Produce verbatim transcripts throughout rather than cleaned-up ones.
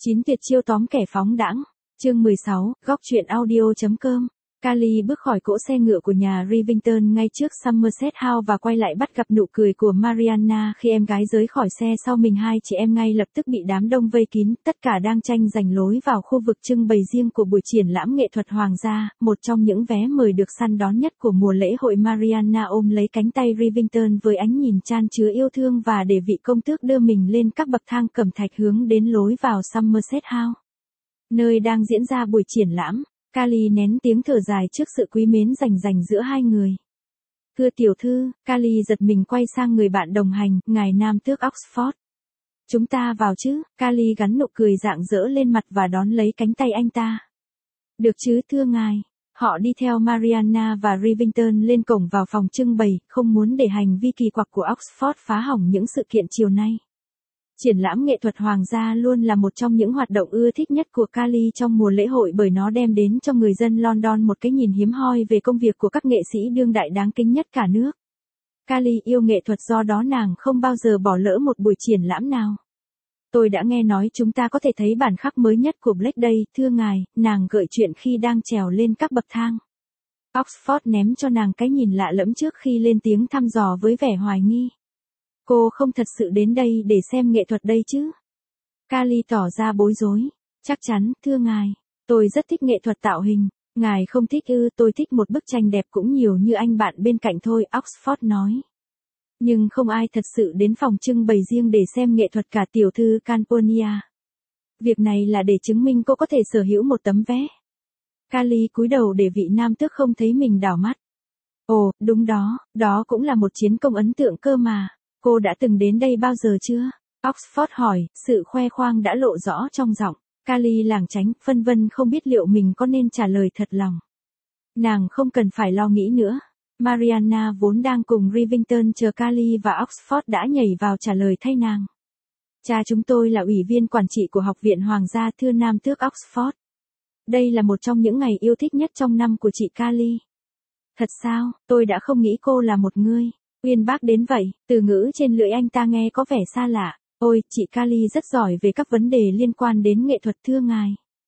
chín tuyệt chiêu tóm kẻ phóng đãng. Chương mười sáu, góc truyện audio chấm com. Carly bước khỏi cỗ xe ngựa của nhà Rivington ngay trước Somerset House và quay lại bắt gặp nụ cười của Mariana khi em gái rời khỏi xe sau mình. Hai chị em ngay lập tức bị đám đông vây kín, tất cả đang tranh giành lối vào khu vực trưng bày riêng của buổi triển lãm nghệ thuật hoàng gia, một trong những vé mời được săn đón nhất của mùa lễ hội. Mariana ôm lấy cánh tay Rivington với ánh nhìn chan chứa yêu thương và để vị công tước đưa mình lên các bậc thang cẩm thạch hướng đến lối vào Somerset House, nơi đang diễn ra buổi triển lãm. Carly nén tiếng thở dài trước sự quý mến rành rành giữa hai người. Thưa tiểu thư, Carly giật mình quay sang người bạn đồng hành, ngài nam tước Oxford. Chúng ta vào chứ? Carly gắn nụ cười rạng rỡ lên mặt và đón lấy cánh tay anh ta. Được chứ thưa ngài. Họ đi theo Mariana và Rivington lên cổng vào phòng trưng bày, không muốn để hành vi kỳ quặc của Oxford phá hỏng những sự kiện chiều nay. Triển lãm nghệ thuật hoàng gia luôn là một trong những hoạt động ưa thích nhất của Carly trong mùa lễ hội bởi nó đem đến cho người dân London một cái nhìn hiếm hoi về công việc của các nghệ sĩ đương đại đáng kính nhất cả nước. Carly yêu nghệ thuật, do đó nàng không bao giờ bỏ lỡ một buổi triển lãm nào. Tôi đã nghe nói chúng ta có thể thấy bản khắc mới nhất của Blake đây, thưa ngài, nàng gợi chuyện khi đang trèo lên các bậc thang. Oxford ném cho nàng cái nhìn lạ lẫm trước khi lên tiếng thăm dò với vẻ hoài nghi. Cô không thật sự đến đây để xem nghệ thuật đây chứ? Carly tỏ ra bối rối. Chắc chắn, thưa ngài. Tôi rất thích nghệ thuật tạo hình. Ngài không thích ư? Tôi thích một bức tranh đẹp cũng nhiều như anh bạn bên cạnh thôi, Oxford nói. Nhưng không ai thật sự đến phòng trưng bày riêng để xem nghệ thuật cả, tiểu thư Camponia. Việc này là để chứng minh cô có thể sở hữu một tấm vé. Carly cúi đầu để vị nam tước không thấy mình đảo mắt. Ồ, đúng đó, đó cũng là một chiến công ấn tượng cơ mà. Cô đã từng đến đây bao giờ chưa? Oxford hỏi, sự khoe khoang đã lộ rõ trong giọng. Carly lảng tránh, phân vân không biết liệu mình có nên trả lời thật lòng. Nàng không cần phải lo nghĩ nữa. Mariana vốn đang cùng Rivington chờ Carly và Oxford đã nhảy vào trả lời thay nàng. Cha chúng tôi là ủy viên quản trị của Học viện Hoàng gia, thưa nam tước Oxford. Đây là một trong những ngày yêu thích nhất trong năm của chị Carly. Thật sao, tôi đã không nghĩ cô là một người uyên bác đến vậy. Từ ngữ trên lưỡi anh ta nghe có vẻ xa lạ. Ôi, chị Carly rất giỏi về các vấn đề liên quan đến nghệ thuật, thưa ngài.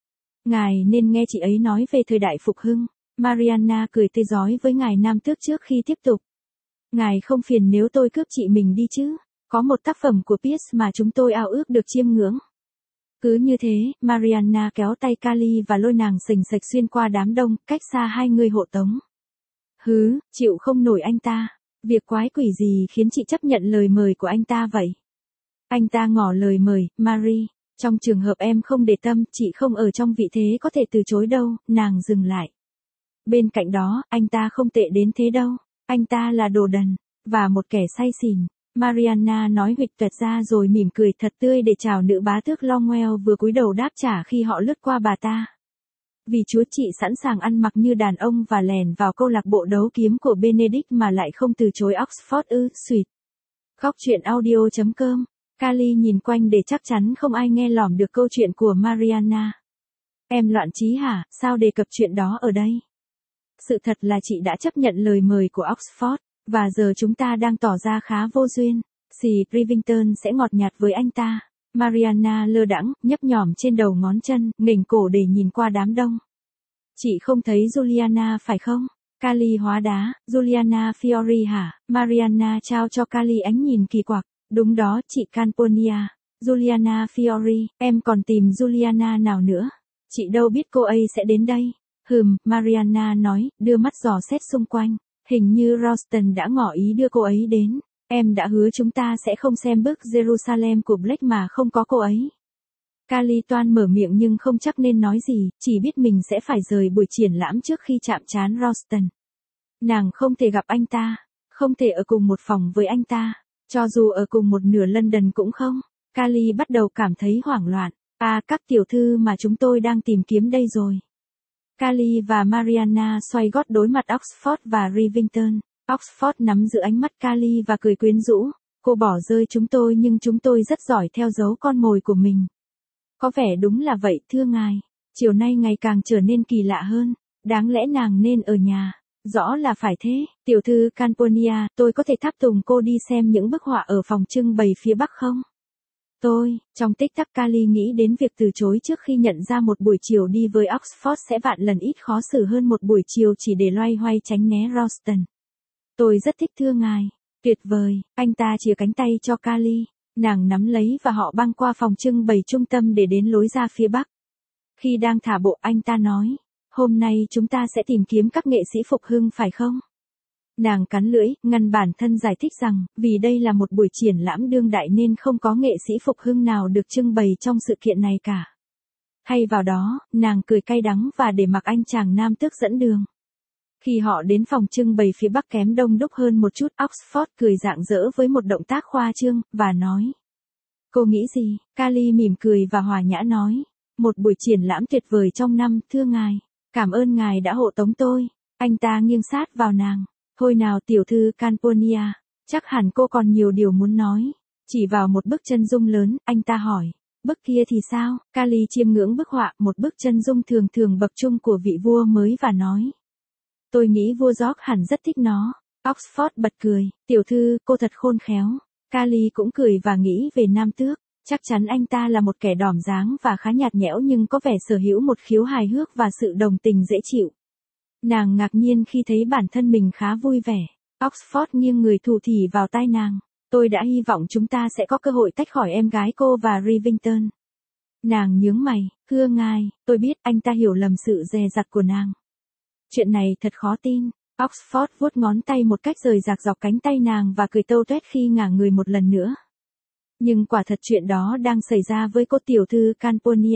Ngài nên nghe chị ấy nói về thời đại phục hưng. Mariana cười tươi rói với ngài nam tước trước khi tiếp tục. Ngài không phiền nếu tôi cướp chị mình đi chứ? Có một tác phẩm của Pierce mà chúng tôi ao ước được chiêm ngưỡng. Cứ như thế, Mariana kéo tay Carly và lôi nàng sềnh sạch xuyên qua đám đông, cách xa hai người hộ tống. Hứ, chịu không nổi anh ta. Việc quái quỷ gì khiến chị chấp nhận lời mời của anh ta vậy? Anh ta ngỏ lời mời, Marie. Trong trường hợp em không để tâm, chị không ở trong vị thế có thể từ chối đâu, nàng dừng lại. Bên cạnh đó, anh ta không tệ đến thế đâu. Anh ta là đồ đần, và một kẻ say xỉn. Mariana nói huỵch toẹt ra rồi mỉm cười thật tươi để chào nữ bá tước Longwell vừa cúi đầu đáp trả khi họ lướt qua bà ta. Vì chúa chị sẵn sàng ăn mặc như đàn ông và lèn vào câu lạc bộ đấu kiếm của Benedict mà lại không từ chối Oxford ư, suyệt. Góc truyện audio chấm com. Carly nhìn quanh để chắc chắn không ai nghe lỏm được câu chuyện của Mariana. Em loạn trí hả, sao đề cập chuyện đó ở đây? Sự thật là chị đã chấp nhận lời mời của Oxford, và giờ chúng ta đang tỏ ra khá vô duyên. Sì, Rivington sẽ ngọt nhạt với anh ta. Mariana lơ đãng, nhấp nhỏm trên đầu ngón chân, nghềnh cổ để nhìn qua đám đông. Chị không thấy Juliana phải không? Carly hóa đá, Juliana Fiori hả? Mariana trao cho Carly ánh nhìn kỳ quặc. Đúng đó, chị Camponia. Juliana Fiori, em còn tìm Juliana nào nữa? Chị đâu biết cô ấy sẽ đến đây. Hừm, Mariana nói, đưa mắt dò xét xung quanh. Hình như Ralston đã ngỏ ý đưa cô ấy đến. Em đã hứa chúng ta sẽ không xem bức Jerusalem của Blake mà không có cô ấy. Carly toan mở miệng nhưng không chắc nên nói gì, chỉ biết mình sẽ phải rời buổi triển lãm trước khi chạm trán Ralston. Nàng không thể gặp anh ta, không thể ở cùng một phòng với anh ta, cho dù ở cùng một nửa London cũng không. Carly bắt đầu cảm thấy hoảng loạn. À, các tiểu thư mà chúng tôi đang tìm kiếm đây rồi. Carly và Mariana xoay gót đối mặt Oxford và Rivington. Oxford nắm giữ ánh mắt Carly và cười quyến rũ. Cô bỏ rơi chúng tôi nhưng chúng tôi rất giỏi theo dấu con mồi của mình. Có vẻ đúng là vậy, thưa ngài. Chiều nay ngày càng trở nên kỳ lạ hơn. Đáng lẽ nàng nên ở nhà. Rõ là phải thế. Tiểu thư Camponia, tôi có thể tháp tùng cô đi xem những bức họa ở phòng trưng bày phía bắc không? Tôi, trong tích tắc Kali nghĩ đến việc từ chối trước khi nhận ra một buổi chiều đi với Oxford sẽ vạn lần ít khó xử hơn một buổi chiều chỉ để loay hoay tránh né Ralston. Tôi rất thích thưa ngài. Tuyệt vời, anh ta chìa cánh tay cho Kali. Nàng nắm lấy và họ băng qua phòng trưng bày trung tâm để đến lối ra phía bắc. Khi đang thả bộ anh ta nói, hôm nay chúng ta sẽ tìm kiếm các nghệ sĩ phục hưng phải không? Nàng cắn lưỡi, ngăn bản thân giải thích rằng, vì đây là một buổi triển lãm đương đại nên không có nghệ sĩ phục hưng nào được trưng bày trong sự kiện này cả. Thay vào đó, nàng cười cay đắng và để mặc anh chàng nam tước dẫn đường. Khi họ đến phòng trưng bày phía bắc kém đông đúc hơn một chút, Oxford cười rạng rỡ với một động tác khoa trương, và nói. Cô nghĩ gì? Kali mỉm cười và hòa nhã nói. Một buổi triển lãm tuyệt vời trong năm, thưa ngài. Cảm ơn ngài đã hộ tống tôi. Anh ta nghiêng sát vào nàng. Thôi nào tiểu thư Camponia, chắc hẳn cô còn nhiều điều muốn nói. Chỉ vào một bức chân dung lớn, anh ta hỏi. Bức kia thì sao? Kali chiêm ngưỡng bức họa, một bức chân dung thường thường bậc trung của vị vua mới và nói. Tôi nghĩ vua George hẳn rất thích nó. Oxford bật cười. Tiểu thư, cô thật khôn khéo. Kali cũng cười và nghĩ về nam tước. Chắc chắn anh ta là một kẻ đỏm dáng và khá nhạt nhẽo nhưng có vẻ sở hữu một khiếu hài hước và sự đồng tình dễ chịu. Nàng ngạc nhiên khi thấy bản thân mình khá vui vẻ. Oxford nghiêng người thủ thỉ vào tai nàng. Tôi đã hy vọng chúng ta sẽ có cơ hội tách khỏi em gái cô và Rivington. Nàng nhướng mày, thưa ngài, tôi biết anh ta hiểu lầm sự dè dặt của nàng. Chuyện này thật khó tin. Oxford vuốt ngón tay một cách rời rạc dọc cánh tay nàng và cười tâu tuét khi ngả người một lần nữa. Nhưng quả thật chuyện đó đang xảy ra với cô tiểu thư Camponia.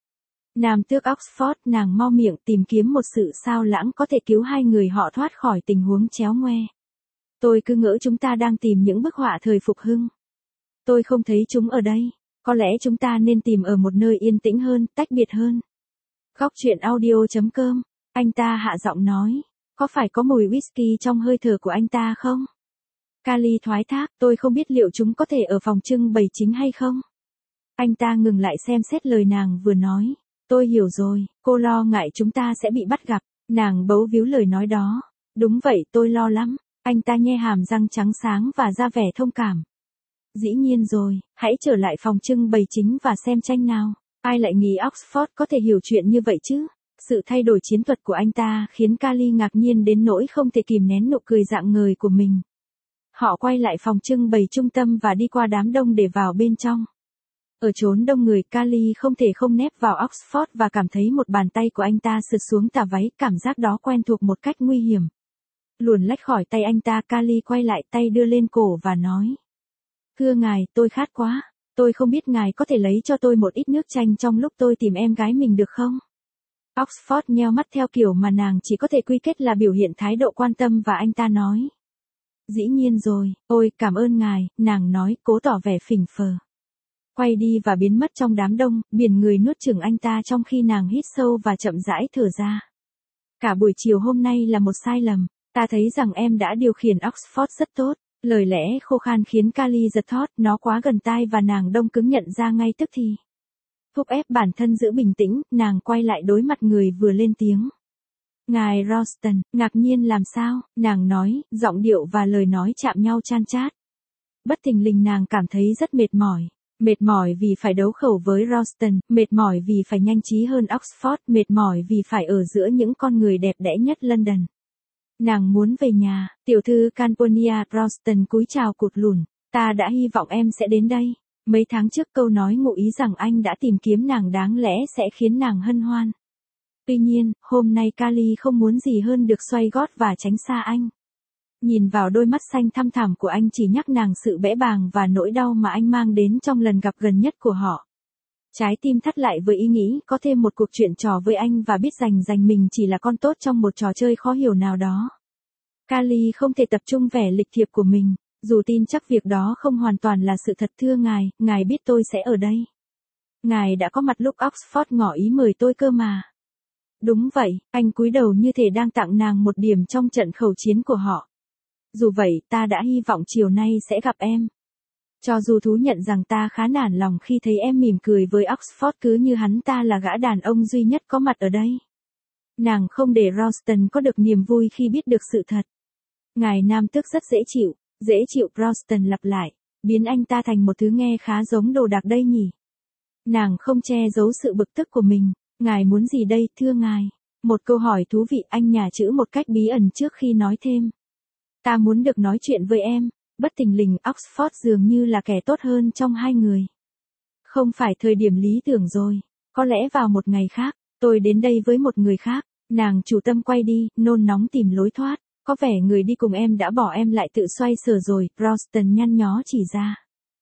Nam tước Oxford, nàng mau miệng tìm kiếm một sự sao lãng có thể cứu hai người họ thoát khỏi tình huống chéo ngoe. Tôi cứ ngỡ chúng ta đang tìm những bức họa thời phục hưng. Tôi không thấy chúng ở đây. Có lẽ chúng ta nên tìm ở một nơi yên tĩnh hơn, tách biệt hơn. Góc truyện audio chấm com, anh ta hạ giọng nói. Có phải có mùi whisky trong hơi thở của anh ta không? Kali thoái thác, tôi không biết liệu chúng có thể ở phòng trưng bày chính hay không. Anh ta ngừng lại xem xét lời nàng vừa nói. Tôi hiểu rồi, cô lo ngại chúng ta sẽ bị bắt gặp. Nàng bấu víu lời nói đó. Đúng vậy, tôi lo lắm. Anh ta nhe hàm răng trắng sáng và ra vẻ thông cảm. Dĩ nhiên rồi, hãy trở lại phòng trưng bày chính và xem tranh nào. Ai lại nghĩ Oxford có thể hiểu chuyện như vậy chứ? Sự thay đổi chiến thuật của anh ta khiến Kali ngạc nhiên đến nỗi không thể kìm nén nụ cười rạng ngời của mình. Họ quay lại phòng trưng bày trung tâm và đi qua đám đông để vào bên trong. Ở chốn đông người, Kali không thể không nép vào Oxford và cảm thấy một bàn tay của anh ta sượt xuống tà váy, cảm giác đó quen thuộc một cách nguy hiểm. Luồn lách khỏi tay anh ta, Kali quay lại, tay đưa lên cổ và nói. Thưa ngài, tôi khát quá. Tôi không biết ngài có thể lấy cho tôi một ít nước chanh trong lúc tôi tìm em gái mình được không? Oxford nheo mắt theo kiểu mà nàng chỉ có thể quy kết là biểu hiện thái độ quan tâm và anh ta nói. Dĩ nhiên rồi, ôi, cảm ơn ngài, nàng nói, cố tỏ vẻ phỉnh phờ. Quay đi và biến mất trong đám đông, biển người nuốt chửng anh ta trong khi nàng hít sâu và chậm rãi thở ra. Cả buổi chiều hôm nay là một sai lầm, ta thấy rằng em đã điều khiển Oxford rất tốt. Lời lẽ khô khan khiến Kali giật thót, nó quá gần tai và nàng đông cứng nhận ra ngay tức thì. Thúc ép bản thân giữ bình tĩnh, nàng quay lại đối mặt người vừa lên tiếng. Ngài Ralston, ngạc nhiên làm sao, nàng nói, giọng điệu và lời nói chạm nhau chan chát. Bất thình lình nàng cảm thấy rất mệt mỏi. Mệt mỏi vì phải đấu khẩu với Ralston, mệt mỏi vì phải nhanh trí hơn Oxford, mệt mỏi vì phải ở giữa những con người đẹp đẽ nhất London. Nàng muốn về nhà, tiểu thư Camponia. Ralston cúi chào cụt lùn. Ta đã hy vọng em sẽ đến đây. Mấy tháng trước câu nói ngụ ý rằng anh đã tìm kiếm nàng đáng lẽ sẽ khiến nàng hân hoan. Tuy nhiên, hôm nay Kali không muốn gì hơn được xoay gót và tránh xa anh. Nhìn vào đôi mắt xanh thăm thẳm của anh chỉ nhắc nàng sự bẽ bàng và nỗi đau mà anh mang đến trong lần gặp gần nhất của họ. Trái tim thắt lại với ý nghĩ có thêm một cuộc chuyện trò với anh và biết rằng rằng mình chỉ là con tốt trong một trò chơi khó hiểu nào đó. Kali không thể tập trung vẻ lịch thiệp của mình, dù tin chắc việc đó không hoàn toàn là sự thật. Thưa ngài, ngài biết tôi sẽ ở đây. Ngài đã có mặt lúc Oxford ngỏ ý mời tôi cơ mà. Đúng vậy, anh cúi đầu như thể đang tặng nàng một điểm trong trận khẩu chiến của họ. Dù vậy, ta đã hy vọng chiều nay sẽ gặp em. Cho dù thú nhận rằng ta khá nản lòng khi thấy em mỉm cười với Oxford cứ như hắn ta là gã đàn ông duy nhất có mặt ở đây. Nàng không để Ralston có được niềm vui khi biết được sự thật. Ngài nam tước rất dễ chịu, dễ chịu. Ralston lặp lại. biến anh ta thành một thứ nghe khá giống đồ đạc đây nhỉ. Nàng không che giấu sự bực tức của mình. Ngài muốn gì đây, thưa ngài? Một câu hỏi thú vị, anh nhả chữ một cách bí ẩn trước khi nói thêm. Ta muốn được nói chuyện với em. Bất thình lình Oxford dường như là kẻ tốt hơn trong hai người. Không phải thời điểm lý tưởng rồi. Có lẽ vào một ngày khác, tôi đến đây với một người khác. Nàng chủ tâm quay đi, nôn nóng tìm lối thoát. Có vẻ người đi cùng em đã bỏ em lại tự xoay sở rồi, Ralston nhăn nhó chỉ ra.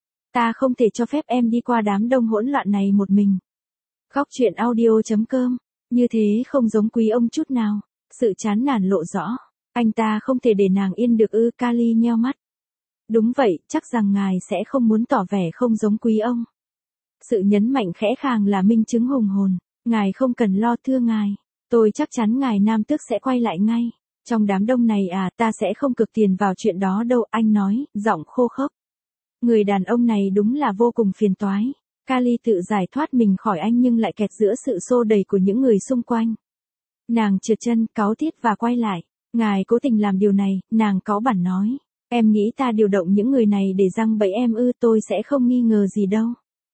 Ta không thể cho phép em đi qua đám đông hỗn loạn này một mình. Góc chuyện audio chấm com. Như thế không giống quý ông chút nào. Sự chán nản lộ rõ. Anh ta không thể để nàng yên được ư, Kali nheo mắt. Đúng vậy, chắc rằng ngài sẽ không muốn tỏ vẻ không giống quý ông. Sự nhấn mạnh khẽ khàng là minh chứng hùng hồn. Ngài không cần lo, thưa ngài. Tôi chắc chắn ngài nam tước sẽ quay lại ngay. Trong đám đông này à, ta sẽ không cực tiền vào chuyện đó đâu, anh nói, giọng khô khốc. Người đàn ông này đúng là vô cùng phiền toái. Kali tự giải thoát mình khỏi anh nhưng lại kẹt giữa sự xô đẩy của những người xung quanh. Nàng trượt chân, cáu tiết và quay lại. Ngài cố tình làm điều này, nàng cáu bẳn nói. Em nghĩ ta điều động những người này để giăng bẫy em ư, tôi sẽ không nghi ngờ gì đâu.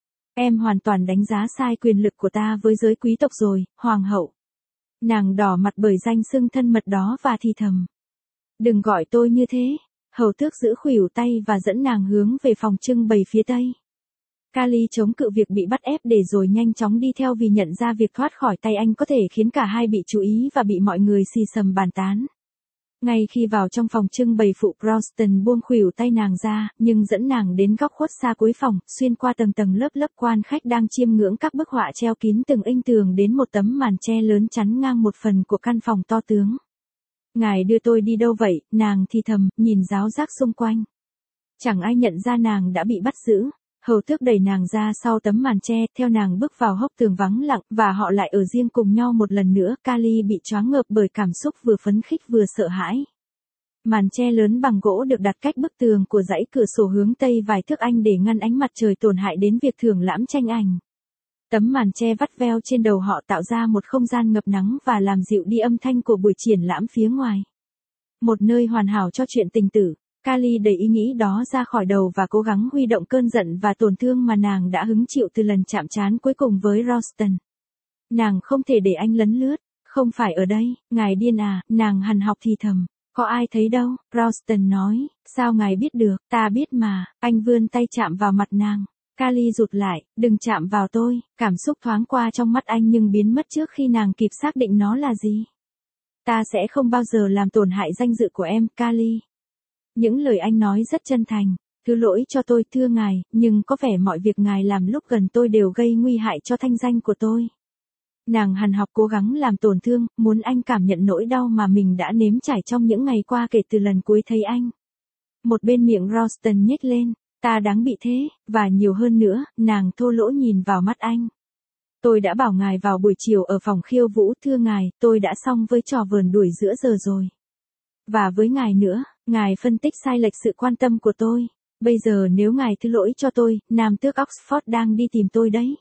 Em hoàn toàn đánh giá sai quyền lực của ta với giới quý tộc rồi, hoàng hậu. Nàng đỏ mặt bởi danh xưng thân mật đó và thì thầm. Đừng gọi tôi như thế. Hầu tước giữ khuỷu tay và dẫn nàng hướng về phòng trưng bày phía tây. Kali chống cự việc bị bắt ép để rồi nhanh chóng đi theo vì nhận ra việc thoát khỏi tay anh có thể khiến cả hai bị chú ý và bị mọi người xì xầm bàn tán. Ngay khi vào trong phòng trưng bày, phụ Ralston buông khuỷu tay nàng ra, nhưng dẫn nàng đến góc khuất xa cuối phòng, xuyên qua tầng tầng lớp lớp quan khách đang chiêm ngưỡng các bức họa treo kín từng inh tường đến một tấm màn che lớn chắn ngang một phần của căn phòng to tướng. Ngài đưa tôi đi đâu vậy, nàng thì thầm, nhìn ráo rác xung quanh. Chẳng ai nhận ra nàng đã bị bắt giữ. Hầu tước đẩy nàng ra sau tấm màn che, theo nàng bước vào hốc tường vắng lặng, và họ lại ở riêng cùng nhau một lần nữa. Kali bị choáng ngợp bởi cảm xúc vừa phấn khích vừa sợ hãi. Màn che lớn bằng gỗ được đặt cách bức tường của dãy cửa sổ hướng tây vài thước anh để ngăn ánh mặt trời tổn hại đến việc thưởng lãm tranh ảnh. Tấm màn che vắt veo trên đầu họ tạo ra một không gian ngập nắng và làm dịu đi âm thanh của buổi triển lãm phía ngoài. Một nơi hoàn hảo cho chuyện tình tử. Kali đẩy ý nghĩ đó ra khỏi đầu và cố gắng huy động cơn giận và tổn thương mà nàng đã hứng chịu từ lần chạm trán cuối cùng với Ralston. Nàng không thể để anh lấn lướt. Không phải ở đây, ngài điên à, nàng hằn học thì thầm. Có ai thấy đâu, Ralston nói, sao ngài biết được, ta biết mà, anh vươn tay chạm vào mặt nàng. Kali rụt lại, đừng chạm vào tôi, cảm xúc thoáng qua trong mắt anh nhưng biến mất trước khi nàng kịp xác định nó là gì. Ta sẽ không bao giờ làm tổn hại danh dự của em, Kali. Những lời anh nói rất chân thành. Thứ lỗi cho tôi, thưa ngài, nhưng có vẻ mọi việc ngài làm lúc gần tôi đều gây nguy hại cho thanh danh của tôi. Nàng hằn học cố gắng làm tổn thương, muốn anh cảm nhận nỗi đau mà mình đã nếm trải trong những ngày qua kể từ lần cuối thấy anh. Một bên miệng Ralston nhếch lên, ta đáng bị thế, và nhiều hơn nữa, nàng thô lỗ nhìn vào mắt anh. Tôi đã bảo ngài vào buổi chiều ở phòng khiêu vũ, thưa ngài, tôi đã xong với trò vờn đuổi giữa giờ rồi. Và với ngài nữa, ngài phân tích sai lệch sự quan tâm của tôi. Bây giờ nếu ngài thứ lỗi cho tôi, nam tước Oxford đang đi tìm tôi đấy.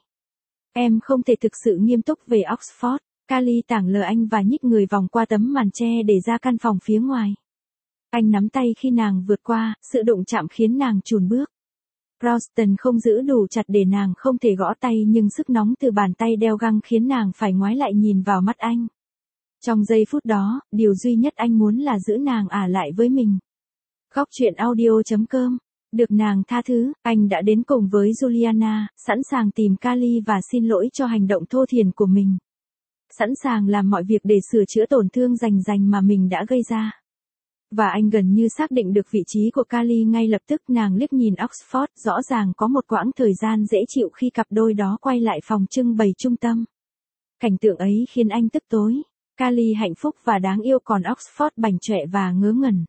Em không thể thực sự nghiêm túc về Oxford. Kali tảng lờ anh và nhích người vòng qua tấm màn che để ra căn phòng phía ngoài. Anh nắm tay khi nàng vượt qua, sự đụng chạm khiến nàng chùn bước. Ralston không giữ đủ chặt để nàng không thể gõ tay nhưng sức nóng từ bàn tay đeo găng khiến nàng phải ngoái lại nhìn vào mắt anh. Trong giây phút đó, điều duy nhất anh muốn là giữ nàng ả lại với mình. Góc chuyện audio chấm com. Được nàng tha thứ, anh đã đến cùng với Juliana, sẵn sàng tìm Kali và xin lỗi cho hành động thô thiển của mình. Sẵn sàng làm mọi việc để sửa chữa tổn thương rành rành mà mình đã gây ra. Và anh gần như xác định được vị trí của Kali ngay lập tức. Nàng liếc nhìn Oxford, rõ ràng có một quãng thời gian dễ chịu khi cặp đôi đó quay lại phòng trưng bày trung tâm. Cảnh tượng ấy khiến anh tức tối. Kali hạnh phúc và đáng yêu còn Oxford bảnh trọe và ngớ ngẩn.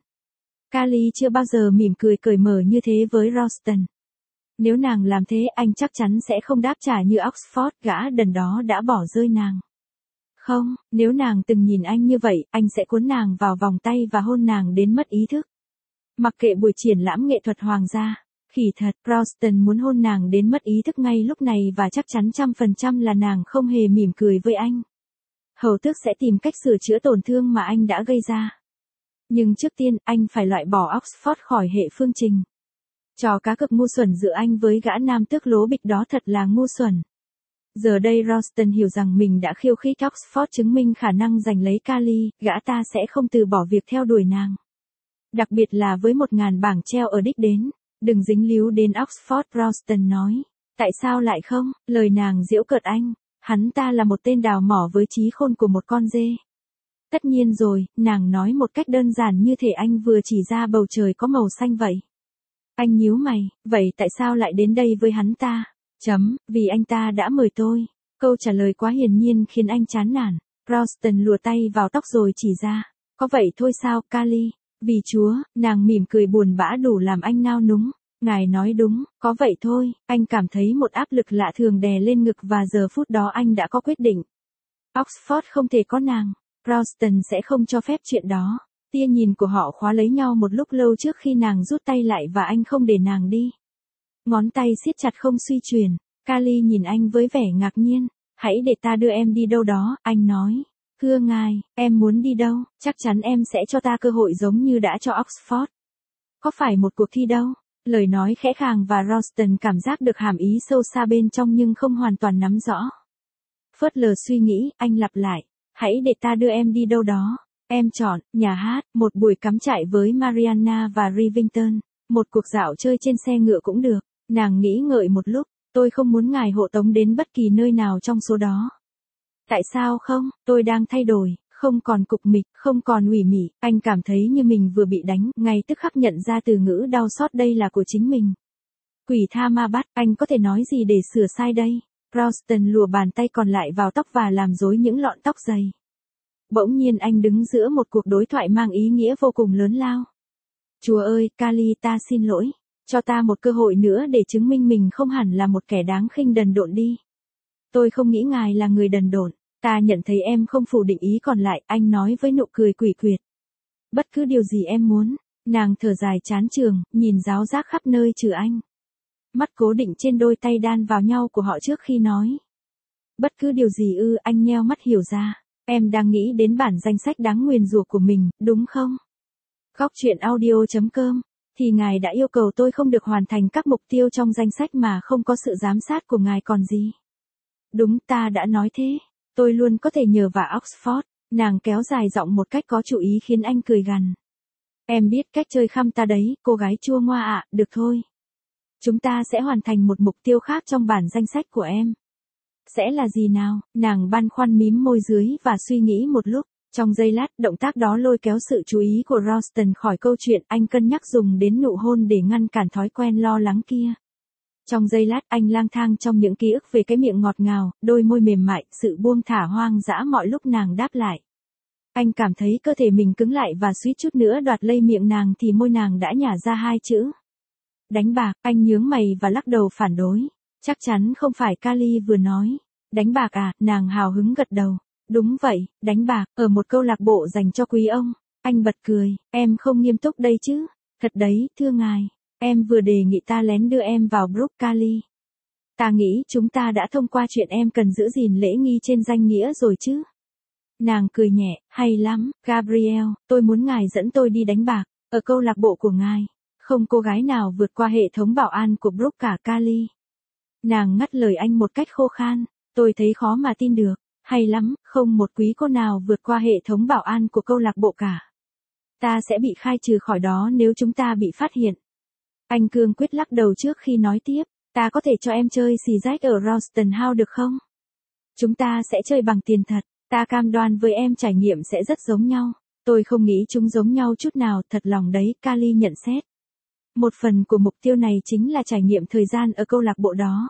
Kali chưa bao giờ mỉm cười cởi mở như thế với Ralston. Nếu nàng làm thế anh chắc chắn sẽ không đáp trả như Oxford, gã đần đó đã bỏ rơi nàng. Không, nếu nàng từng nhìn anh như vậy, anh sẽ cuốn nàng vào vòng tay và hôn nàng đến mất ý thức. Mặc kệ buổi triển lãm nghệ thuật hoàng gia, khỉ thật, Ralston muốn hôn nàng đến mất ý thức ngay lúc này và chắc chắn trăm phần trăm là nàng không hề mỉm cười với anh. Hầu tước sẽ tìm cách sửa chữa tổn thương mà anh đã gây ra. Nhưng trước tiên, anh phải loại bỏ Oxford khỏi hệ phương trình. Trò cá cược ngu xuẩn giữa anh với gã nam tước lố bịch đó thật là ngu xuẩn. Giờ đây Ralston hiểu rằng mình đã khiêu khích Oxford, chứng minh khả năng giành lấy Kali, gã ta sẽ không từ bỏ việc theo đuổi nàng. Đặc biệt là với một ngàn bảng treo ở đích đến. Đừng dính líu đến Oxford, Ralston nói. Tại sao lại không? Lời nàng giễu cợt anh. Hắn ta là một tên đào mỏ với trí khôn của một con dê. Tất nhiên rồi, nàng nói một cách đơn giản như thể anh vừa chỉ ra bầu trời có màu xanh vậy. Anh nhíu mày, vậy tại sao lại đến đây với hắn ta? Chấm, vì anh ta đã mời tôi. Câu trả lời quá hiển nhiên khiến anh chán nản. Ralston lùa tay vào tóc rồi chỉ ra. Có vậy thôi sao, Kali? Vì Chúa, nàng mỉm cười buồn bã đủ làm anh nao núng. Ngài nói đúng, có vậy thôi. Anh cảm thấy một áp lực lạ thường đè lên ngực và giờ phút đó anh đã có quyết định. Oxford không thể có nàng. Ralston sẽ không cho phép chuyện đó. Tia nhìn của họ khóa lấy nhau một lúc lâu trước khi nàng rút tay lại và anh không để nàng đi. Ngón tay siết chặt không suy chuyển. Kali nhìn anh với vẻ ngạc nhiên. Hãy để ta đưa em đi đâu đó, anh nói. Thưa ngài, em muốn đi đâu? Chắc chắn em sẽ cho ta cơ hội giống như đã cho Oxford. Có phải một cuộc thi đâu? Lời nói khẽ khàng và Ralston cảm giác được hàm ý sâu xa bên trong nhưng không hoàn toàn nắm rõ. Phớt lờ suy nghĩ, anh lặp lại. Hãy để ta đưa em đi đâu đó. Em chọn, nhà hát, một buổi cắm trại với Mariana và Rivington. Một cuộc dạo chơi trên xe ngựa cũng được. Nàng nghĩ ngợi một lúc. Tôi không muốn ngài hộ tống đến bất kỳ nơi nào trong số đó. Tại sao không? Tôi đang thay đổi. Không còn cục mịch, không còn ủy mị. Anh cảm thấy như mình vừa bị đánh. Ngay tức khắc nhận ra từ ngữ đau xót đây là của chính mình. Quỷ tha ma bắt, anh có thể nói gì để sửa sai đây? Ralston lùa bàn tay còn lại vào tóc và làm rối những lọn tóc dày. Bỗng nhiên anh đứng giữa một cuộc đối thoại mang ý nghĩa vô cùng lớn lao. Chúa ơi, Kali, ta xin lỗi. Cho ta một cơ hội nữa để chứng minh mình không hẳn là một kẻ đáng khinh đần độn đi. Tôi không nghĩ ngài là người đần độn. Ta nhận thấy em không phủ định ý còn lại, anh nói với nụ cười quỷ quyệt. Bất cứ điều gì em muốn. Nàng thở dài chán chường, nhìn ráo rác khắp nơi trừ anh. Mắt cố định trên đôi tay đan vào nhau của họ trước khi nói. Bất cứ điều gì ư, anh nheo mắt hiểu ra. Em đang nghĩ đến bản danh sách đáng nguyền rủa của mình, đúng không? Góc truyện audio chấm com. Thì ngài đã yêu cầu tôi không được hoàn thành các mục tiêu trong danh sách mà không có sự giám sát của ngài còn gì. Đúng, ta đã nói thế. Tôi luôn có thể nhờ vả Oxford. Nàng kéo dài giọng một cách có chủ ý khiến anh cười gằn. Em biết cách chơi khăm ta đấy, cô gái chua ngoa ạ, được thôi. Chúng ta sẽ hoàn thành một mục tiêu khác trong bản danh sách của em. Sẽ là gì nào? Nàng băn khoăn mím môi dưới và suy nghĩ một lúc. Trong giây lát, động tác đó lôi kéo sự chú ý của Ralston khỏi câu chuyện. Anh cân nhắc dùng đến nụ hôn để ngăn cản thói quen lo lắng kia. Trong giây lát, anh lang thang trong những ký ức về cái miệng ngọt ngào, đôi môi mềm mại, sự buông thả hoang dã mọi lúc nàng đáp lại. Anh cảm thấy cơ thể mình cứng lại và suýt chút nữa đoạt lây miệng nàng thì môi nàng đã nhả ra hai chữ. Đánh bạc, anh nhướng mày và lắc đầu phản đối. Chắc chắn không phải Kali vừa nói. Đánh bạc à, nàng hào hứng gật đầu. Đúng vậy, đánh bạc, ở một câu lạc bộ dành cho quý ông. Anh bật cười, em không nghiêm túc đây chứ. Thật đấy, thưa ngài. Em vừa đề nghị ta lén đưa em vào Brook Kali. Ta nghĩ chúng ta đã thông qua chuyện em cần giữ gìn lễ nghi trên danh nghĩa rồi chứ. Nàng cười nhẹ, hay lắm, Gabriel, tôi muốn ngài dẫn tôi đi đánh bạc, ở câu lạc bộ của ngài. Không cô gái nào vượt qua hệ thống bảo an của Brook cả Kali. Nàng ngắt lời anh một cách khô khan, tôi thấy khó mà tin được. Hay lắm, không một quý cô nào vượt qua hệ thống bảo an của câu lạc bộ cả. Ta sẽ bị khai trừ khỏi đó nếu chúng ta bị phát hiện. Anh cương quyết lắc đầu trước khi nói tiếp. Ta có thể cho em chơi xì rách ở Ralston House được không? Chúng ta sẽ chơi bằng tiền thật. Ta cam đoan với em trải nghiệm sẽ rất giống nhau. Tôi không nghĩ chúng giống nhau chút nào, thật lòng đấy, Kali nhận xét. Một phần của mục tiêu này chính là trải nghiệm thời gian ở câu lạc bộ đó.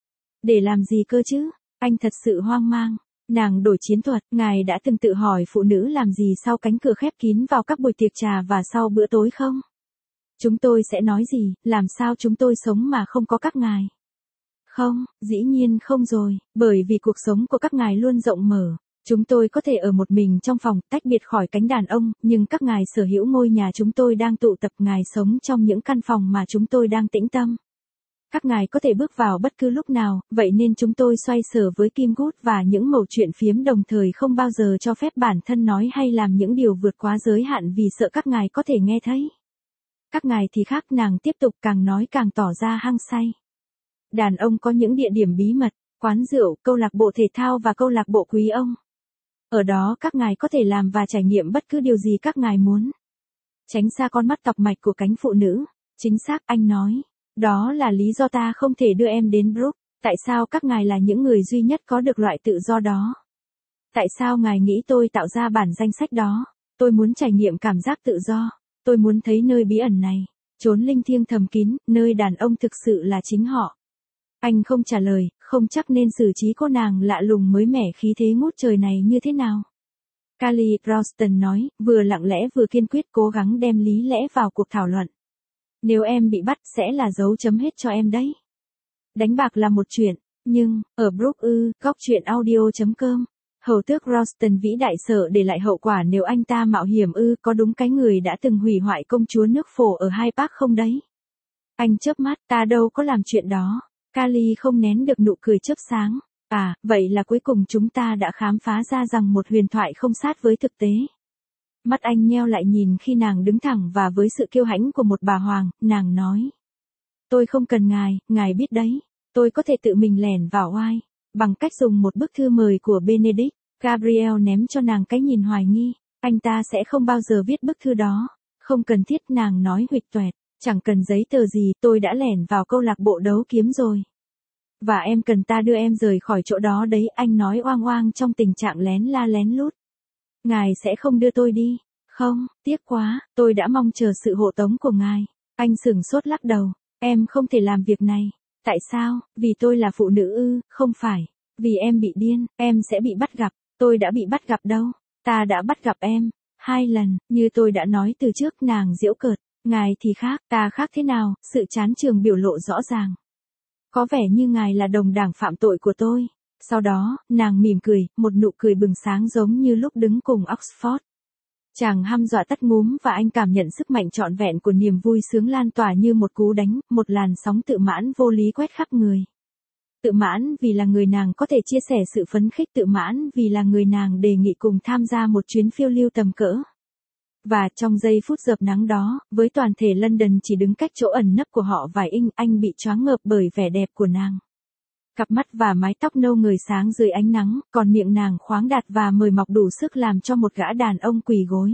Để làm gì cơ chứ? Anh thật sự hoang mang. Nàng đổi chiến thuật, ngài đã từng tự hỏi phụ nữ làm gì sau cánh cửa khép kín vào các buổi tiệc trà và sau bữa tối không? Chúng tôi sẽ nói gì, làm sao chúng tôi sống mà không có các ngài? Không, dĩ nhiên không rồi, bởi vì cuộc sống của các ngài luôn rộng mở. Chúng tôi có thể ở một mình trong phòng, tách biệt khỏi cánh đàn ông, nhưng các ngài sở hữu ngôi nhà chúng tôi đang tụ tập, ngài sống trong những căn phòng mà chúng tôi đang tĩnh tâm. Các ngài có thể bước vào bất cứ lúc nào, vậy nên chúng tôi xoay sở với Kim Gút và những mẩu chuyện phiếm đồng thời không bao giờ cho phép bản thân nói hay làm những điều vượt quá giới hạn vì sợ các ngài có thể nghe thấy. Các ngài thì khác, nàng tiếp tục, càng nói càng tỏ ra hăng say. Đàn ông có những địa điểm bí mật, quán rượu, câu lạc bộ thể thao và câu lạc bộ quý ông. Ở đó các ngài có thể làm và trải nghiệm bất cứ điều gì các ngài muốn. Tránh xa con mắt tọc mạch của cánh phụ nữ. Chính xác, anh nói. Đó là lý do ta không thể đưa em đến Brook. Tại sao các ngài là những người duy nhất có được loại tự do đó? Tại sao ngài nghĩ tôi tạo ra bản danh sách đó? Tôi muốn trải nghiệm cảm giác tự do. Tôi muốn thấy nơi bí ẩn này. Chốn linh thiêng thầm kín, nơi đàn ông thực sự là chính họ. Anh không trả lời, không chắc nên xử trí cô nàng lạ lùng mới mẻ khí thế ngút trời này như thế nào. Carly Ralston nói, vừa lặng lẽ vừa kiên quyết, cố gắng đem lý lẽ vào cuộc thảo luận. Nếu em bị bắt sẽ là dấu chấm hết cho em đấy. Đánh bạc là một chuyện, nhưng, ở Brook ư, góc chuyện audio chấm com. Hầu tước Ralston vĩ đại sợ để lại hậu quả nếu anh ta mạo hiểm ư, có đúng cái người đã từng hủy hoại công chúa nước phổ ở Hyde Park không đấy? Anh chớp mắt, ta đâu có làm chuyện đó. Carly không nén được nụ cười chớp sáng. À, vậy là cuối cùng chúng ta đã khám phá ra rằng một huyền thoại không sát với thực tế. Mắt anh nheo lại nhìn khi nàng đứng thẳng và với sự kiêu hãnh của một bà hoàng, nàng nói. Tôi không cần ngài, ngài biết đấy. Tôi có thể tự mình lẻn vào oai. Bằng cách dùng một bức thư mời của Benedict, Gabriel ném cho nàng cái nhìn hoài nghi. Anh ta sẽ không bao giờ viết bức thư đó. Không cần thiết, nàng nói huỵch toẹt. Chẳng cần giấy tờ gì, tôi đã lẻn vào câu lạc bộ đấu kiếm rồi. Và em cần ta đưa em rời khỏi chỗ đó đấy, anh nói oang oang trong tình trạng lén la lén lút. Ngài sẽ không đưa tôi đi. Không, tiếc quá, tôi đã mong chờ sự hộ tống của ngài. Anh sửng sốt lắc đầu. Em không thể làm việc này. Tại sao? Vì tôi là phụ nữ ư? Không phải. Vì em bị điên, em sẽ bị bắt gặp. Tôi đã bị bắt gặp đâu. Ta đã bắt gặp em. Hai lần, như tôi đã nói từ trước, nàng giễu cợt. Ngài thì khác, ta khác thế nào? Sự chán chường biểu lộ rõ ràng. Có vẻ như ngài là đồng đảng phạm tội của tôi. Sau đó, nàng mỉm cười, một nụ cười bừng sáng giống như lúc đứng cùng Oxford. Chàng hăm dọa tắt ngúm và anh cảm nhận sức mạnh trọn vẹn của niềm vui sướng lan tỏa như một cú đánh, một làn sóng tự mãn vô lý quét khắp người. Tự mãn vì là người nàng có thể chia sẻ sự phấn khích, tự mãn vì là người nàng đề nghị cùng tham gia một chuyến phiêu lưu tầm cỡ. Và trong giây phút dợp nắng đó, với toàn thể London chỉ đứng cách chỗ ẩn nấp của họ vài inch, anh bị choáng ngợp bởi vẻ đẹp của nàng. Cặp mắt và mái tóc nâu ngời sáng dưới ánh nắng, còn miệng nàng khoáng đạt và mời mọc đủ sức làm cho một gã đàn ông quỳ gối.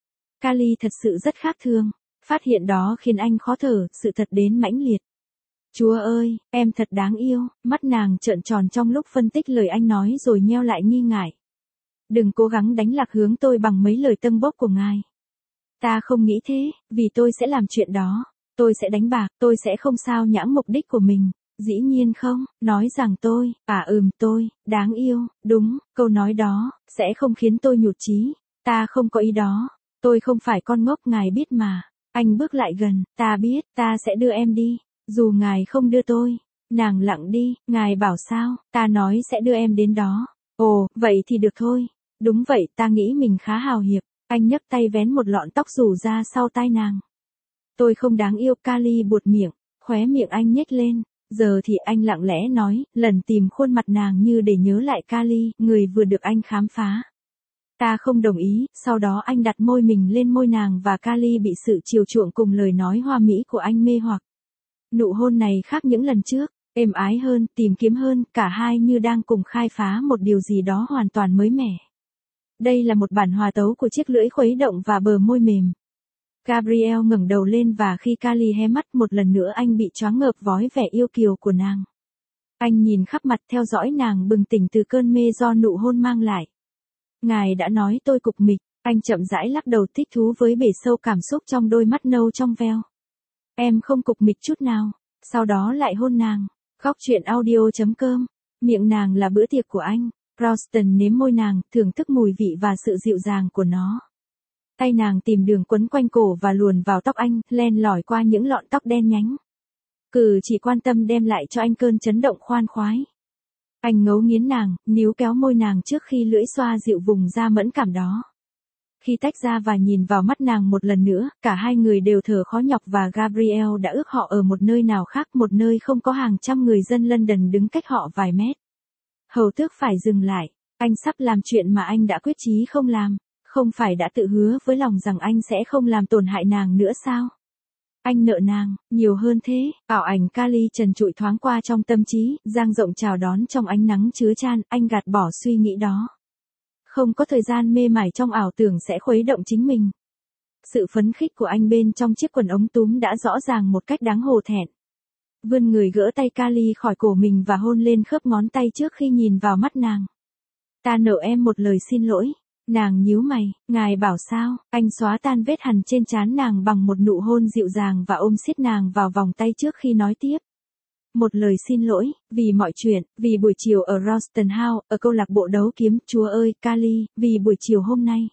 Carly thật sự rất khác thường. Phát hiện đó khiến anh khó thở, sự thật đến mãnh liệt. Chúa ơi, em thật đáng yêu, mắt nàng trợn tròn trong lúc phân tích lời anh nói rồi nheo lại nghi ngại. Đừng cố gắng đánh lạc hướng tôi bằng mấy lời tâng bốc của ngài. Ta không nghĩ thế, vì tôi sẽ làm chuyện đó. Tôi sẽ đánh bạc, tôi sẽ không sao nhãng mục đích của mình. Dĩ nhiên không, nói rằng tôi, à ừm tôi, đáng yêu, đúng, câu nói đó, sẽ không khiến tôi nhụt chí. Ta không có ý đó. Tôi không phải con ngốc, ngài biết mà. Anh bước lại gần, ta biết, ta sẽ đưa em đi. Dù ngài không đưa tôi. Nàng lặng đi, ngài bảo sao, ta nói sẽ đưa em đến đó. Ồ, vậy thì được thôi. Đúng vậy, ta nghĩ mình khá hào hiệp. Anh nhấc tay vén một lọn tóc rủ ra sau tai nàng. Tôi không đáng yêu, Carly buột miệng, khóe miệng anh nhếch lên. Giờ thì anh lặng lẽ nói, lần tìm khuôn mặt nàng như để nhớ lại Carly, người vừa được anh khám phá. Ta không đồng ý, sau đó anh đặt môi mình lên môi nàng và Carly bị sự chiều chuộng cùng lời nói hoa mỹ của anh mê hoặc. Nụ hôn này khác những lần trước, êm ái hơn, tìm kiếm hơn, cả hai như đang cùng khai phá một điều gì đó hoàn toàn mới mẻ. Đây là một bản hòa tấu của chiếc lưỡi khuấy động và bờ môi mềm. Gabriel ngẩng đầu lên và khi Carly hé mắt một lần nữa anh bị choáng ngợp vói vẻ yêu kiều của nàng. Anh nhìn khắp mặt theo dõi nàng bừng tỉnh từ cơn mê do nụ hôn mang lại. Ngài đã nói tôi cục mịch, anh chậm rãi lắc đầu thích thú với bể sâu cảm xúc trong đôi mắt nâu trong veo. Em không cục mịch chút nào, sau đó lại hôn nàng. Góc chuyện audio chấm com, miệng nàng là bữa tiệc của anh. Ralston nếm môi nàng, thưởng thức mùi vị và sự dịu dàng của nó. Tay nàng tìm đường quấn quanh cổ và luồn vào tóc anh, len lỏi qua những lọn tóc đen nhánh. Cử chỉ quan tâm đem lại cho anh cơn chấn động khoan khoái. Anh ngấu nghiến nàng, níu kéo môi nàng trước khi lưỡi xoa dịu vùng da mẫn cảm đó. Khi tách ra và nhìn vào mắt nàng một lần nữa, cả hai người đều thở khó nhọc và Gabriel đã ước họ ở một nơi nào khác, một nơi không có hàng trăm người dân London đứng cách họ vài mét. Hầu tước phải dừng lại, anh sắp làm chuyện mà anh đã quyết chí không làm, không phải đã tự hứa với lòng rằng anh sẽ không làm tổn hại nàng nữa sao? Anh nợ nàng, nhiều hơn thế. Ảo ảnh Kali trần trụi thoáng qua trong tâm trí, dang rộng chào đón trong ánh nắng chứa chan, anh gạt bỏ suy nghĩ đó. Không có thời gian mê mải trong ảo tưởng sẽ khuấy động chính mình. Sự phấn khích của anh bên trong chiếc quần ống túm đã rõ ràng một cách đáng hổ thẹn. Vươn người gỡ tay Kali khỏi cổ mình và hôn lên khớp ngón tay trước khi nhìn vào mắt nàng. Ta nợ em một lời xin lỗi. Nàng nhíu mày, ngài bảo sao? Anh xóa tan vết hằn trên trán nàng bằng một nụ hôn dịu dàng và ôm siết nàng vào vòng tay trước khi nói tiếp. Một lời xin lỗi, vì mọi chuyện, vì buổi chiều ở Ralston House, ở câu lạc bộ đấu kiếm, chúa ơi, Kali, vì buổi chiều hôm nay.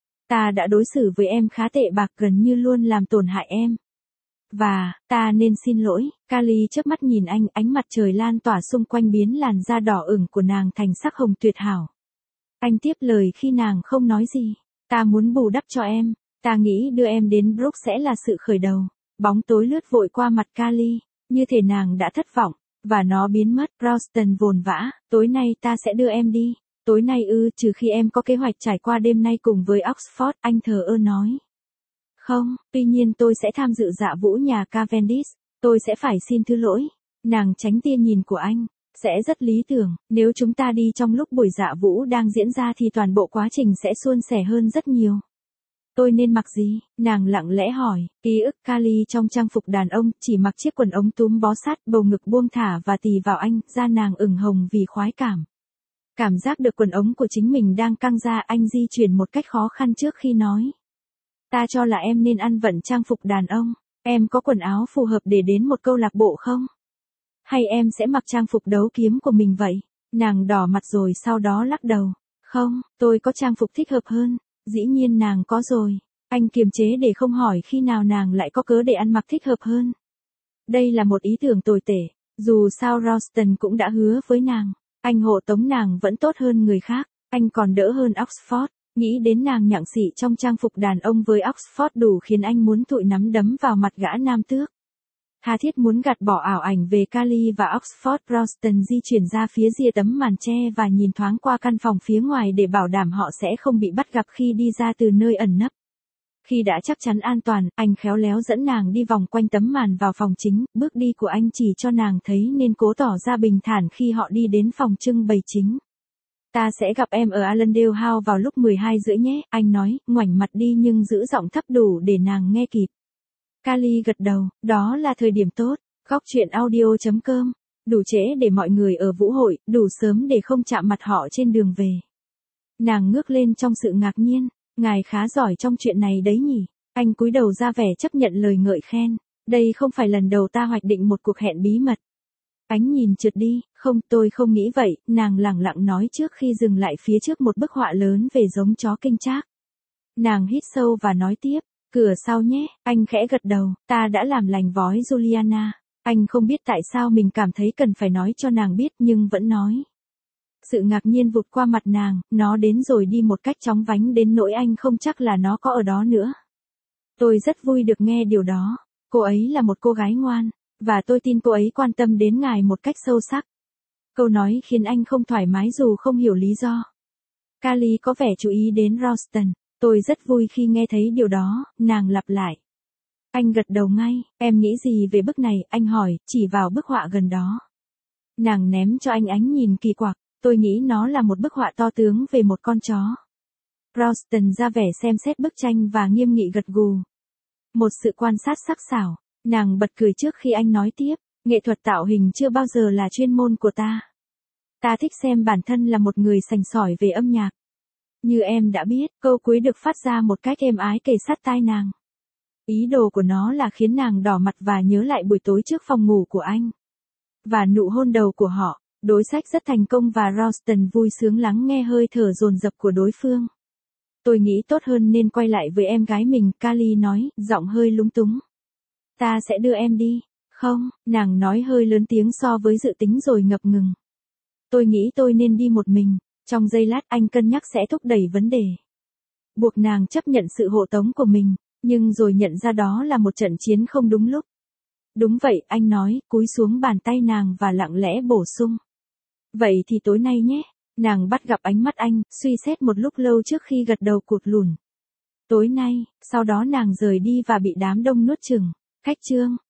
Ta đã đối xử với em khá tệ bạc, gần như luôn làm tổn hại em. Và, ta nên xin lỗi. Kali chớp mắt nhìn anh, ánh mặt trời lan tỏa xung quanh biến làn da đỏ ửng của nàng thành sắc hồng tuyệt hảo. Anh tiếp lời khi nàng không nói gì. Ta muốn bù đắp cho em. Ta nghĩ đưa em đến Brook sẽ là sự khởi đầu. Bóng tối lướt vội qua mặt Kali. Như thể nàng đã thất vọng. Và nó biến mất. Ralston vồn vã. Tối nay ta sẽ đưa em đi. Tối nay ư, trừ khi em có kế hoạch trải qua đêm nay cùng với Oxford. Anh thờ ơ nói. Không, tuy nhiên tôi sẽ tham dự dạ vũ nhà Cavendish. Tôi sẽ phải xin thứ lỗi. Nàng tránh tia nhìn của anh. Sẽ rất lý tưởng, nếu chúng ta đi trong lúc buổi dạ vũ đang diễn ra thì toàn bộ quá trình sẽ suôn sẻ hơn rất nhiều. Tôi nên mặc gì? Nàng lặng lẽ hỏi. Ký ức Kali trong trang phục đàn ông, chỉ mặc chiếc quần ống túm bó sát, bầu ngực buông thả và tì vào anh, da nàng ửng hồng vì khoái cảm. Cảm giác được quần ống của chính mình đang căng ra, anh di chuyển một cách khó khăn trước khi nói. Ta cho là em nên ăn vận trang phục đàn ông. Em có quần áo phù hợp để đến một câu lạc bộ không? Hay em sẽ mặc trang phục đấu kiếm của mình vậy? Nàng đỏ mặt rồi sau đó lắc đầu. Không, tôi có trang phục thích hợp hơn. Dĩ nhiên nàng có rồi. Anh kiềm chế để không hỏi khi nào nàng lại có cớ để ăn mặc thích hợp hơn. Đây là một ý tưởng tồi tệ. Dù sao Ralston cũng đã hứa với nàng. Anh hộ tống nàng vẫn tốt hơn người khác. Anh còn đỡ hơn Oxford. Nghĩ đến nàng nhặng xị trong trang phục đàn ông với Oxford đủ khiến anh muốn thụi nắm đấm vào mặt gã nam tước. Tha thiết muốn gạt bỏ ảo ảnh về Kali và Oxford. Ralston di chuyển ra phía rìa tấm màn tre và nhìn thoáng qua căn phòng phía ngoài để bảo đảm họ sẽ không bị bắt gặp khi đi ra từ nơi ẩn nấp. Khi đã chắc chắn an toàn, anh khéo léo dẫn nàng đi vòng quanh tấm màn vào phòng chính. Bước đi của anh chỉ cho nàng thấy nên cố tỏ ra bình thản khi họ đi đến phòng trưng bày chính. Ta sẽ gặp em ở Allendale House vào lúc mười hai rưỡi nhé, anh nói, ngoảnh mặt đi nhưng giữ giọng thấp đủ để nàng nghe kịp. Kali gật đầu, đó là thời điểm tốt. Góc truyện audio chấm com. Đủ trễ để mọi người ở vũ hội, đủ sớm để không chạm mặt họ trên đường về. Nàng ngước lên trong sự ngạc nhiên. Ngài khá giỏi trong chuyện này đấy nhỉ. Anh cúi đầu ra vẻ chấp nhận lời ngợi khen. Đây không phải lần đầu ta hoạch định một cuộc hẹn bí mật. Ánh nhìn trượt đi, không, tôi không nghĩ vậy, nàng lẳng lặng nói trước khi dừng lại phía trước một bức họa lớn về giống chó kinh trác. Nàng hít sâu và nói tiếp, cửa sau nhé, anh khẽ gật đầu, ta đã làm lành vói Juliana. Anh không biết tại sao mình cảm thấy cần phải nói cho nàng biết nhưng vẫn nói. Sự ngạc nhiên vụt qua mặt nàng, nó đến rồi đi một cách chóng vánh đến nỗi anh không chắc là nó có ở đó nữa. Tôi rất vui được nghe điều đó, cô ấy là một cô gái ngoan. Và tôi tin cô ấy quan tâm đến ngài một cách sâu sắc. Câu nói khiến anh không thoải mái dù không hiểu lý do. Kali có vẻ chú ý đến Ralston. Tôi rất vui khi nghe thấy điều đó, nàng lặp lại. Anh gật đầu ngay, em nghĩ gì về bức này, anh hỏi, chỉ vào bức họa gần đó. Nàng ném cho anh ánh nhìn kỳ quặc, tôi nghĩ nó là một bức họa to tướng về một con chó. Ralston ra vẻ xem xét bức tranh và nghiêm nghị gật gù. Một sự quan sát sắc sảo. Nàng bật cười trước khi anh nói tiếp, nghệ thuật tạo hình chưa bao giờ là chuyên môn của ta. Ta thích xem bản thân là một người sành sỏi về âm nhạc. Như em đã biết, câu cuối được phát ra một cách êm ái kề sát tai nàng. Ý đồ của nó là khiến nàng đỏ mặt và nhớ lại buổi tối trước phòng ngủ của anh. Và nụ hôn đầu của họ, đối sách rất thành công và Ralston vui sướng lắng nghe hơi thở dồn dập của đối phương. Tôi nghĩ tốt hơn nên quay lại với em gái mình, Kali nói, giọng hơi lúng túng. Ta sẽ đưa em đi. Không, nàng nói hơi lớn tiếng so với dự tính rồi ngập ngừng. Tôi nghĩ tôi nên đi một mình. Trong giây lát anh cân nhắc sẽ thúc đẩy vấn đề. Buộc nàng chấp nhận sự hộ tống của mình, nhưng rồi nhận ra đó là một trận chiến không đúng lúc. Đúng vậy, anh nói, cúi xuống bàn tay nàng và lặng lẽ bổ sung. Vậy thì tối nay nhé. Nàng bắt gặp ánh mắt anh, suy xét một lúc lâu trước khi gật đầu cụt lùn. Tối nay, sau đó nàng rời đi và bị đám đông nuốt chửng. Khách trương.